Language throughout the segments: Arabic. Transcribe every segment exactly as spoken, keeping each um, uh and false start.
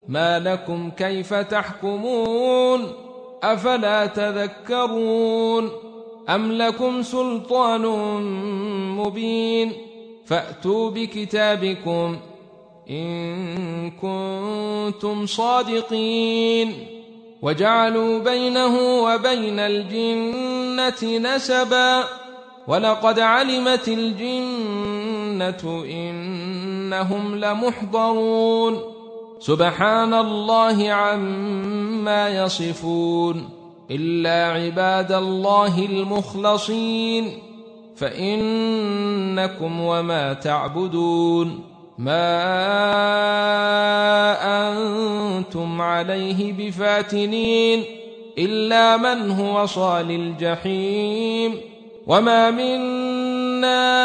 ما لكم كيف تحكمون أفلا تذكرون أم لكم سلطان مبين فأتوا بكتابكم إن كنتم صادقين وجعلوا بينه وبين الجنة نسبا ولقد علمت الجنة إنهم لمحضرون سبحان الله عما يصفون إلا عباد الله المخلصين فإنكم وما تعبدون ما أنتم عليه بفاتنين إلا من هو صال الجحيم وما منا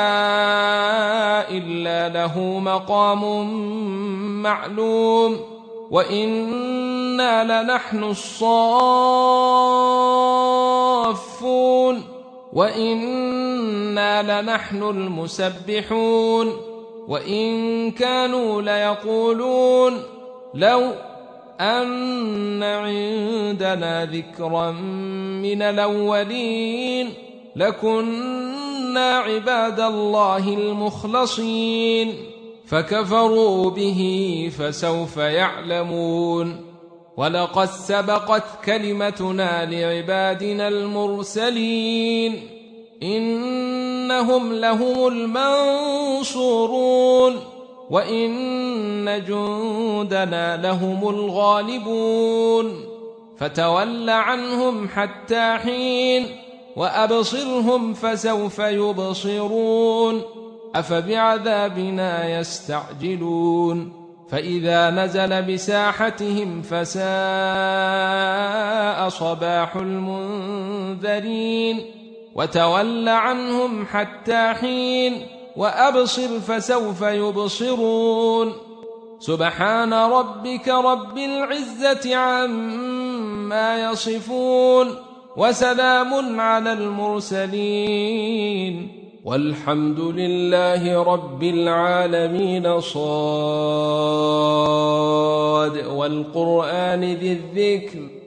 إلا له مقام معلوم وإنا لنحن الصافون وإنا لنحن المسبحون وإن كانوا ليقولون لو أن عندنا ذكرا من الأولين لكنا عباد الله المخلصين فكفروا به فسوف يعلمون ولقد سبقت كلمتنا لعبادنا المرسلين إنهم لهم المنصورون وإن جندنا لهم الغالبون فتول عنهم حتى حين وأبصرهم فسوف يبصرون أفبعذابنا يستعجلون فإذا نزل بساحتهم فساء صباح المنذرين وتول عنهم حتى حين وأبصر فسوف يبصرون سبحان ربك رب العزة عما يصفون وسلام على المرسلين والحمد لله رب العالمين صاد والقرآن ذي الذكر